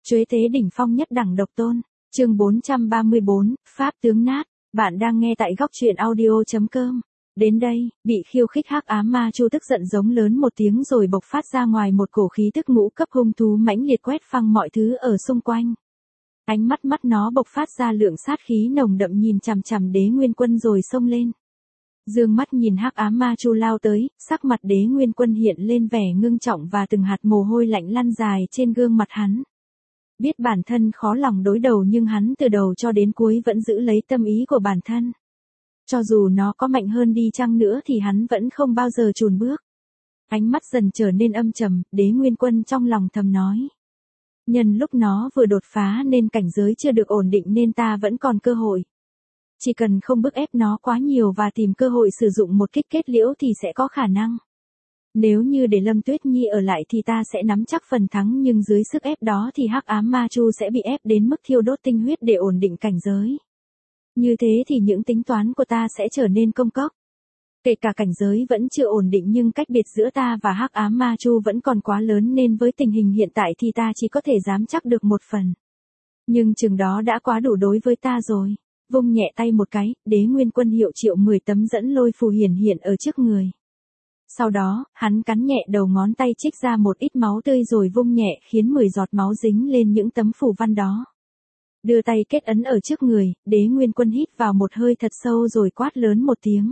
Chuế thế đỉnh phong nhất đẳng độc tôn. Chương 434, Pháp tướng nát. Bạn đang nghe tại góc truyện audio.com. Đến đây, bị khiêu khích hắc ám ma chu tức giận giống lớn một tiếng rồi bộc phát ra ngoài một cổ khí tức ngũ cấp hung thú mãnh liệt quét phăng mọi thứ ở xung quanh. Ánh mắt nó bộc phát ra lượng sát khí nồng đậm nhìn chằm chằm Đế Nguyên Quân rồi xông lên. Dương mắt nhìn hắc ám ma chu lao tới, sắc mặt Đế Nguyên Quân hiện lên vẻ ngưng trọng và từng hạt mồ hôi lạnh lăn dài trên gương mặt hắn. Biết bản thân khó lòng đối đầu nhưng hắn từ đầu cho đến cuối vẫn giữ lấy tâm ý của bản thân. Cho dù nó có mạnh hơn đi chăng nữa thì hắn vẫn không bao giờ chùn bước. Ánh mắt dần trở nên âm trầm, Đế Nguyên Quân trong lòng thầm nói. Nhân lúc nó vừa đột phá nên cảnh giới chưa được ổn định nên ta vẫn còn cơ hội. Chỉ cần không bức ép nó quá nhiều và tìm cơ hội sử dụng một kích kết liễu thì sẽ có khả năng. Nếu như để Lâm Tuyết Nhi ở lại thì ta sẽ nắm chắc phần thắng nhưng dưới sức ép đó thì hắc ám ma chu sẽ bị ép đến mức thiêu đốt tinh huyết để ổn định cảnh giới. Như thế thì những tính toán của ta sẽ trở nên công cốc. Kể cả cảnh giới vẫn chưa ổn định nhưng cách biệt giữa ta và hắc ám ma chu vẫn còn quá lớn nên với tình hình hiện tại thì ta chỉ có thể dám chắc được một phần. Nhưng chừng đó đã quá đủ đối với ta rồi. Vung nhẹ tay một cái, Đế Nguyên Quân hiệu triệu 10 tấm dẫn lôi phù hiện ở trước người. Sau đó, hắn cắn nhẹ đầu ngón tay trích ra một ít máu tươi rồi vung nhẹ khiến 10 giọt máu dính lên những tấm phù văn đó. Đưa tay kết ấn ở trước người, Đế Nguyên Quân hít vào một hơi thật sâu rồi quát lớn một tiếng.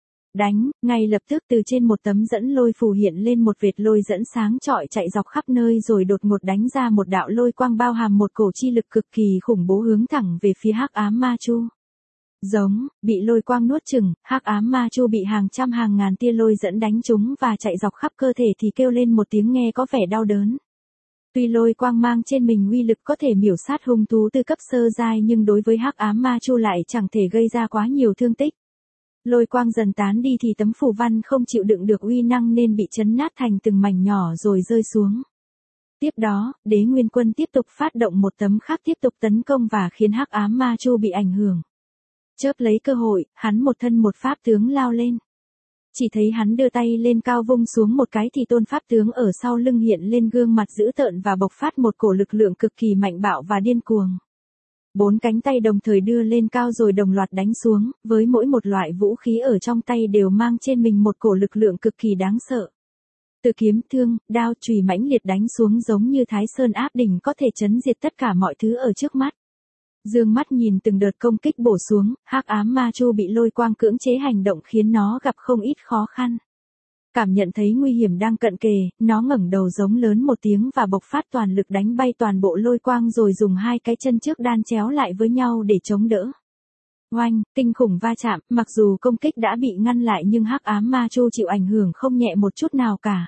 Đánh, ngay lập tức từ trên một tấm dẫn lôi phù hiện lên một vệt lôi dẫn sáng chọi chạy dọc khắp nơi rồi đột ngột đánh ra một đạo lôi quang bao hàm một cổ chi lực cực kỳ khủng bố hướng thẳng về phía hắc ám ma chu. Giống, bị lôi quang nuốt chửng, hắc ám ma chu bị hàng trăm hàng ngàn tia lôi dẫn đánh trúng và chạy dọc khắp cơ thể thì kêu lên một tiếng nghe có vẻ đau đớn. Tuy lôi quang mang trên mình uy lực có thể miểu sát hung thú từ cấp sơ giai nhưng đối với hắc ám ma chu lại chẳng thể gây ra quá nhiều thương tích. Lôi quang dần tán đi thì tấm phù văn không chịu đựng được uy năng nên bị chấn nát thành từng mảnh nhỏ rồi rơi xuống. Tiếp đó, Đế Nguyên Quân tiếp tục phát động một tấm khác tiếp tục tấn công và khiến hắc ám ma chu bị ảnh hưởng. Chớp lấy cơ hội, hắn một thân một pháp tướng lao lên. Chỉ thấy hắn đưa tay lên cao vung xuống một cái thì tôn pháp tướng ở sau lưng hiện lên gương mặt dữ tợn và bộc phát một cổ lực lượng cực kỳ mạnh bạo và điên cuồng. 4 cánh tay đồng thời đưa lên cao rồi đồng loạt đánh xuống, với mỗi một loại vũ khí ở trong tay đều mang trên mình một cổ lực lượng cực kỳ đáng sợ. Từ kiếm thương, đao chùy mãnh liệt đánh xuống giống như Thái Sơn áp đỉnh có thể chấn diệt tất cả mọi thứ ở trước mắt. Dương mắt nhìn từng đợt công kích bổ xuống, hắc ám ma chu bị lôi quang cưỡng chế hành động khiến nó gặp không ít khó khăn. Cảm nhận thấy nguy hiểm đang cận kề, nó ngẩng đầu giống lớn một tiếng và bộc phát toàn lực đánh bay toàn bộ lôi quang rồi dùng hai cái chân trước đan chéo lại với nhau để chống đỡ. Oanh, kinh khủng va chạm, mặc dù công kích đã bị ngăn lại nhưng hắc ám ma chu chịu ảnh hưởng không nhẹ một chút nào cả.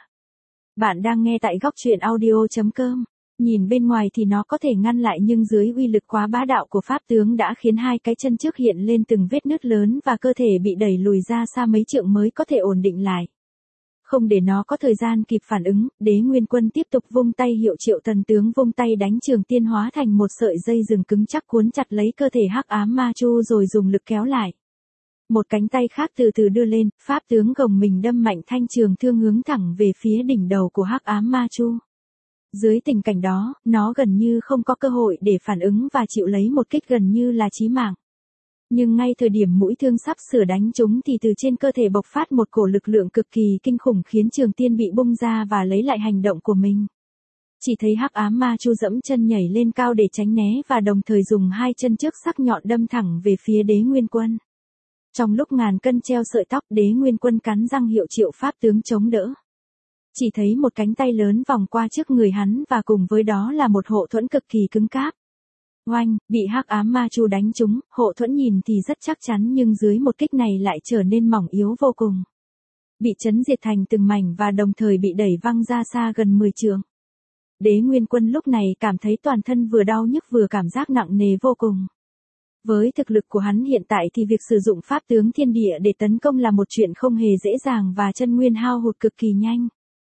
Bạn đang nghe tại góc truyện audio.com. Nhìn bên ngoài thì nó có thể ngăn lại nhưng dưới uy lực quá bá đạo của pháp tướng đã khiến hai cái chân trước hiện lên từng vết nứt lớn và cơ thể bị đẩy lùi ra xa mấy trượng mới có thể ổn định lại. Không để nó có thời gian kịp phản ứng, Đế Nguyên Quân tiếp tục vung tay hiệu triệu thần tướng vung tay đánh trường tiên hóa thành một sợi dây rừng cứng chắc cuốn chặt lấy cơ thể hắc ám ma chu rồi dùng lực kéo lại. Một cánh tay khác từ từ đưa lên, pháp tướng gồng mình đâm mạnh thanh trường thương hướng thẳng về phía đỉnh đầu của hắc ám ma chu. Dưới tình cảnh đó, nó gần như không có cơ hội để phản ứng và chịu lấy một kích gần như là chí mạng. Nhưng ngay thời điểm mũi thương sắp sửa đánh trúng thì từ trên cơ thể bộc phát một cổ lực lượng cực kỳ kinh khủng khiến trường tiên bị bung ra và lấy lại hành động của mình. Chỉ thấy hắc ám ma chu dẫm chân nhảy lên cao để tránh né và đồng thời dùng hai chân trước sắc nhọn đâm thẳng về phía Đế Nguyên Quân. Trong lúc ngàn cân treo sợi tóc Đế Nguyên Quân cắn răng hiệu triệu pháp tướng chống đỡ. Chỉ thấy một cánh tay lớn vòng qua trước người hắn và cùng với đó là một hộ thuẫn cực kỳ cứng cáp. Oanh, bị hắc ám ma chu đánh trúng, hộ thuẫn nhìn thì rất chắc chắn nhưng dưới một kích này lại trở nên mỏng yếu vô cùng. Bị chấn diệt thành từng mảnh và đồng thời bị đẩy văng ra xa gần 10 trượng. Đế Nguyên Quân lúc này cảm thấy toàn thân vừa đau nhức vừa cảm giác nặng nề vô cùng. Với thực lực của hắn hiện tại thì việc sử dụng pháp tướng thiên địa để tấn công là một chuyện không hề dễ dàng và chân nguyên hao hụt cực kỳ nhanh.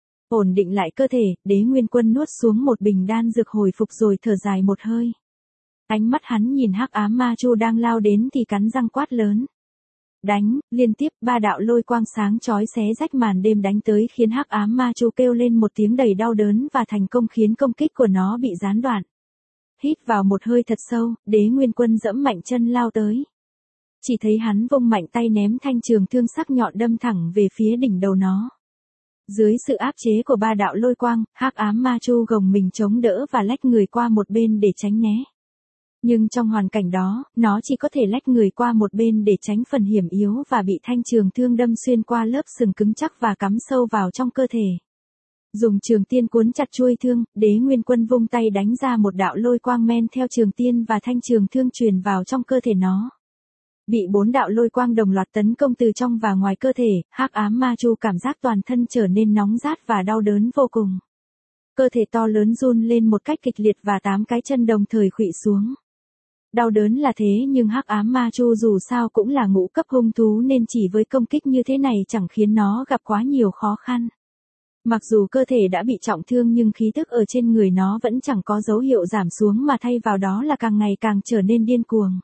Ổn định lại cơ thể, Đế Nguyên Quân nuốt xuống một bình đan dược hồi phục rồi thở dài một hơi. Ánh mắt hắn nhìn hắc ám ma chu đang lao đến thì cắn răng quát lớn. Đánh, liên tiếp 3 đạo lôi quang sáng chói xé rách màn đêm đánh tới khiến hắc ám ma chu kêu lên một tiếng đầy đau đớn và thành công khiến công kích của nó bị gián đoạn. hít vào một hơi thật sâu, Đế Nguyên Quân giẫm mạnh chân lao tới. Chỉ thấy hắn vung mạnh tay ném thanh trường thương sắc nhọn đâm thẳng về phía đỉnh đầu nó. Dưới sự áp chế của ba đạo lôi quang, hắc ám ma chu gồng mình chống đỡ và lách người qua một bên để tránh né. Nhưng trong hoàn cảnh đó, nó chỉ có thể lách người qua một bên để tránh phần hiểm yếu và bị thanh trường thương đâm xuyên qua lớp sừng cứng chắc và cắm sâu vào trong cơ thể. Dùng trường tiên cuốn chặt chuôi thương, Đế Nguyên Quân vung tay đánh ra một đạo lôi quang men theo trường tiên và thanh trường thương truyền vào trong cơ thể nó. Bị 4 đạo lôi quang đồng loạt tấn công từ trong và ngoài cơ thể, hắc ám ma chu cảm giác toàn thân trở nên nóng rát và đau đớn vô cùng. Cơ thể to lớn run lên một cách kịch liệt và 8 cái chân đồng thời khuỵu xuống. Đau đớn là thế nhưng hắc ám ma chu dù sao cũng là ngũ cấp hung thú nên chỉ với công kích như thế này chẳng khiến nó gặp quá nhiều khó khăn. Mặc dù cơ thể đã bị trọng thương nhưng khí tức ở trên người nó vẫn chẳng có dấu hiệu giảm xuống mà thay vào đó là càng ngày càng trở nên điên cuồng.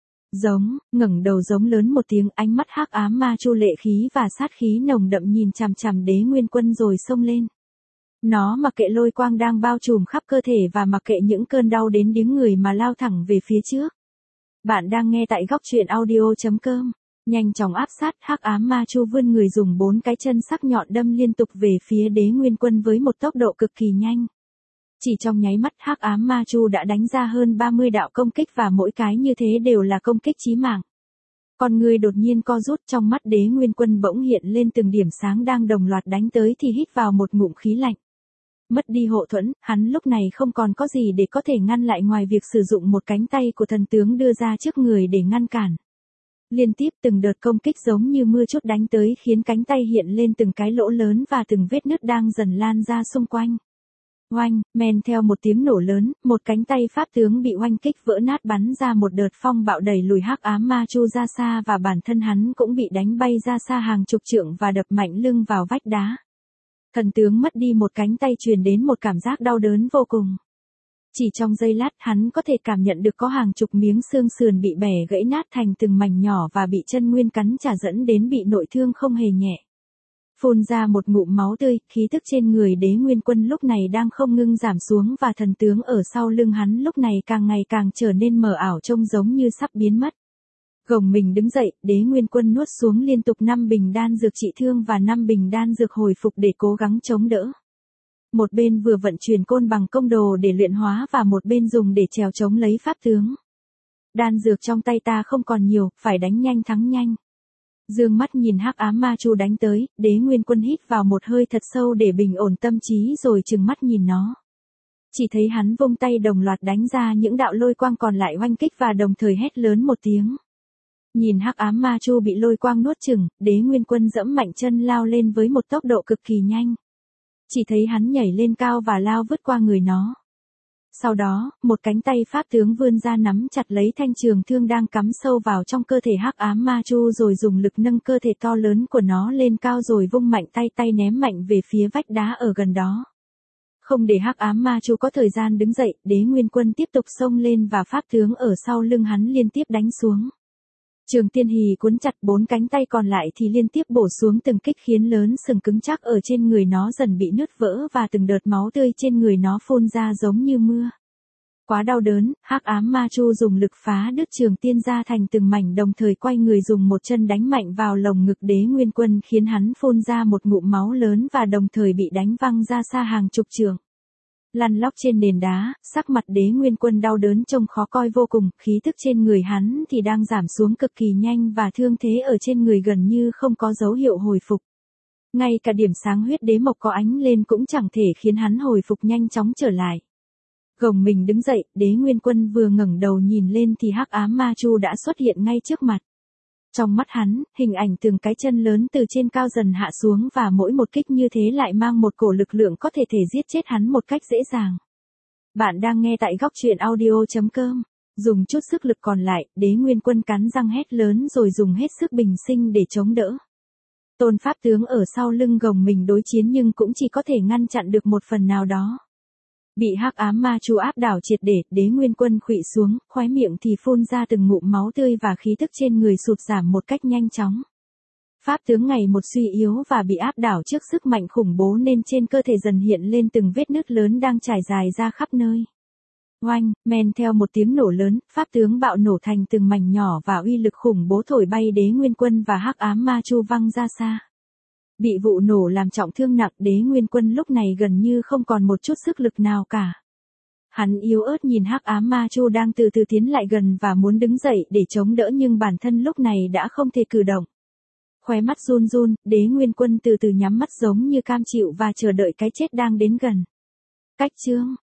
Ngẩng đầu giống lớn một tiếng, ánh mắt hắc ám ma chu lệ khí và sát khí nồng đậm nhìn chằm chằm Đế Nguyên Quân rồi xông lên. Nó mặc kệ lôi quang đang bao trùm khắp cơ thể và mặc kệ những cơn đau đến điếng người mà lao thẳng về phía trước. Bạn đang nghe tại góc truyện audio.com. Nhanh chóng áp sát, hắc ám ma chu vươn người dùng 4 cái chân sắc nhọn đâm liên tục về phía Đế Nguyên Quân với một tốc độ cực kỳ nhanh. Chỉ trong nháy mắt hắc ám ma chu đã đánh ra hơn 30 đạo công kích và mỗi cái như thế đều là công kích chí mạng. Con người đột nhiên co rút, trong mắt Đế Nguyên Quân bỗng hiện lên từng điểm sáng đang đồng loạt đánh tới thì hít vào một ngụm khí lạnh. Mất đi hộ thuẫn, hắn lúc này không còn có gì để có thể ngăn lại ngoài việc sử dụng một cánh tay của thần tướng đưa ra trước người để ngăn cản. Liên tiếp từng đợt công kích giống như mưa trút đánh tới khiến cánh tay hiện lên từng cái lỗ lớn và từng vết nứt đang dần lan ra xung quanh. Oanh, men theo một tiếng nổ lớn, một cánh tay pháp tướng bị oanh kích vỡ nát bắn ra một đợt phong bạo đẩy lùi hắc ám ma chu ra xa và bản thân hắn cũng bị đánh bay ra xa hàng chục trượng và đập mạnh lưng vào vách đá. Thần tướng mất đi một cánh tay truyền đến một cảm giác đau đớn vô cùng. Chỉ trong giây lát hắn có thể cảm nhận được có hàng chục miếng xương sườn bị bẻ gãy nát thành từng mảnh nhỏ và bị chân nguyên cắn trả dẫn đến bị nội thương không hề nhẹ. Phun ra một ngụm máu tươi, khí tức trên người Đế Nguyên Quân lúc này đang không ngưng giảm xuống và thần tướng ở sau lưng hắn lúc này càng ngày càng trở nên mờ ảo trông giống như sắp biến mất. Gồng mình đứng dậy, Đế Nguyên Quân nuốt xuống liên tục 5 bình đan dược trị thương và 5 bình đan dược hồi phục để cố gắng chống đỡ. Một bên vừa vận chuyển côn bằng công đồ để luyện hóa và một bên dùng để trèo chống lấy pháp tướng. Đan dược trong tay ta không còn nhiều, phải đánh nhanh thắng nhanh. Dương mắt nhìn hắc ám ma chu đánh tới, Đế Nguyên Quân hít vào một hơi thật sâu để bình ổn tâm trí rồi trừng mắt nhìn nó. Chỉ thấy hắn vung tay đồng loạt đánh ra những đạo lôi quang còn lại oanh kích và đồng thời hét lớn một tiếng. Nhìn hắc ám ma chu bị lôi quang nuốt chửng, Đế Nguyên Quân giẫm mạnh chân lao lên với một tốc độ cực kỳ nhanh. Chỉ thấy hắn nhảy lên cao và lao vứt qua người nó. Sau đó, một cánh tay pháp tướng vươn ra nắm chặt lấy thanh trường thương đang cắm sâu vào trong cơ thể hắc ám ma chu rồi dùng lực nâng cơ thể to lớn của nó lên cao rồi vung mạnh tay ném mạnh về phía vách đá ở gần đó. Không để hắc ám ma chu có thời gian đứng dậy, Đế Nguyên Quân tiếp tục xông lên và pháp tướng ở sau lưng hắn liên tiếp đánh xuống. Trường tiên hì cuốn chặt 4 cánh tay còn lại thì liên tiếp bổ xuống từng kích khiến lớn sừng cứng chắc ở trên người nó dần bị nứt vỡ và từng đợt máu tươi trên người nó phun ra giống như mưa. Quá đau đớn, hắc ám ma chu dùng lực phá đứt trường tiên ra thành từng mảnh đồng thời quay người dùng một chân đánh mạnh vào lồng ngực Đế Nguyên Quân khiến hắn phun ra một ngụm máu lớn và đồng thời bị đánh văng ra xa hàng chục trượng. Lăn lóc trên nền đá, sắc mặt Đế Nguyên Quân đau đớn trông khó coi vô cùng, khí tức trên người hắn thì đang giảm xuống cực kỳ nhanh và thương thế ở trên người gần như không có dấu hiệu hồi phục. Ngay cả điểm sáng huyết đế mộc có ánh lên cũng chẳng thể khiến hắn hồi phục nhanh chóng trở lại. Gồng mình đứng dậy, Đế Nguyên Quân vừa ngẩng đầu nhìn lên thì hắc ám ma chu đã xuất hiện ngay trước mặt. Trong mắt hắn, hình ảnh từng cái chân lớn từ trên cao dần hạ xuống và mỗi một kích như thế lại mang một cổ lực lượng có thể giết chết hắn một cách dễ dàng. Bạn đang nghe tại góc truyện audio.com. Dùng chút sức lực còn lại, Đế Nguyên Quân cắn răng hét lớn rồi dùng hết sức bình sinh để chống đỡ. Tôn pháp tướng ở sau lưng gồng mình đối chiến nhưng cũng chỉ có thể ngăn chặn được một phần nào đó. Bị hắc ám ma chu áp đảo triệt để, Đế Nguyên Quân khuỵu xuống, khóe miệng thì phun ra từng ngụm máu tươi và khí tức trên người sụt giảm một cách nhanh chóng. Pháp tướng ngày một suy yếu và bị áp đảo trước sức mạnh khủng bố nên trên cơ thể dần hiện lên từng vết nứt lớn đang trải dài ra khắp nơi. Oanh, men theo một tiếng nổ lớn, pháp tướng bạo nổ thành từng mảnh nhỏ và uy lực khủng bố thổi bay Đế Nguyên Quân và Hắc Ám Ma Chu văng ra xa. Bị vụ nổ làm trọng thương nặng, Đế Nguyên Quân lúc này gần như không còn một chút sức lực nào cả. Hắn yếu ớt nhìn Hắc Ám Ma Chu đang từ từ tiến lại gần và muốn đứng dậy để chống đỡ, nhưng bản thân lúc này đã không thể cử động. Khóe mắt run run, Đế Nguyên Quân từ từ nhắm mắt giống như cam chịu và chờ đợi cái chết đang đến gần. Cách chương